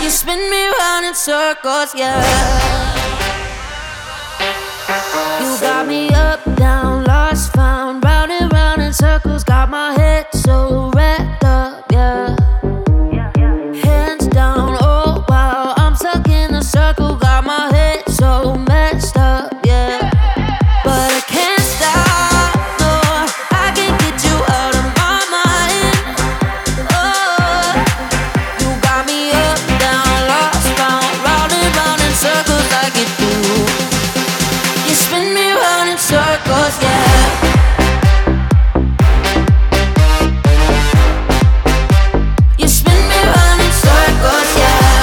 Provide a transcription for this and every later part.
You spin me round in circles, yeah. You got me up, down, lost, found, round and round in circles. Got my head so wrapped up, yeah. Hands down, oh wow, I'm stuck in a circle. Got my head so messed up, yeah. But I can't stop, no, I can't get you out of my mind. Oh, you got me up, down, lost, found, round and round in circles like you do. You spin me round in circles, yeah. You spin me round in circles, yeah.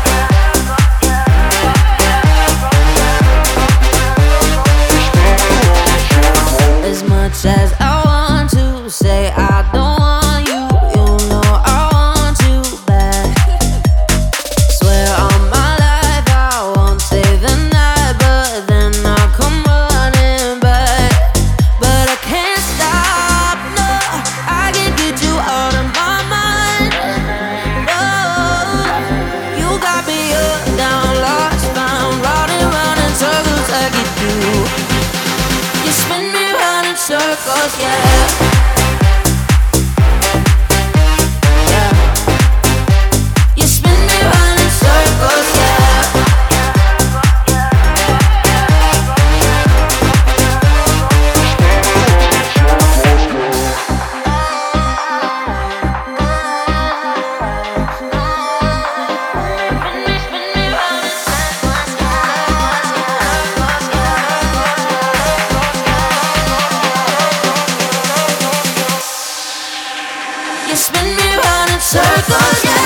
As much as I want to say I don't want you, you know I want you back. Swear on my life I won't stay the night, but then I'll come running back. But I can't stop, no, I can't get you out of my mind. No, you got me up, down, lost, found, round and round in circles like you do. You spin me round in circles, yeah. Yeah. You spin me round in circles, yeah. You spin me round in circles, yeah.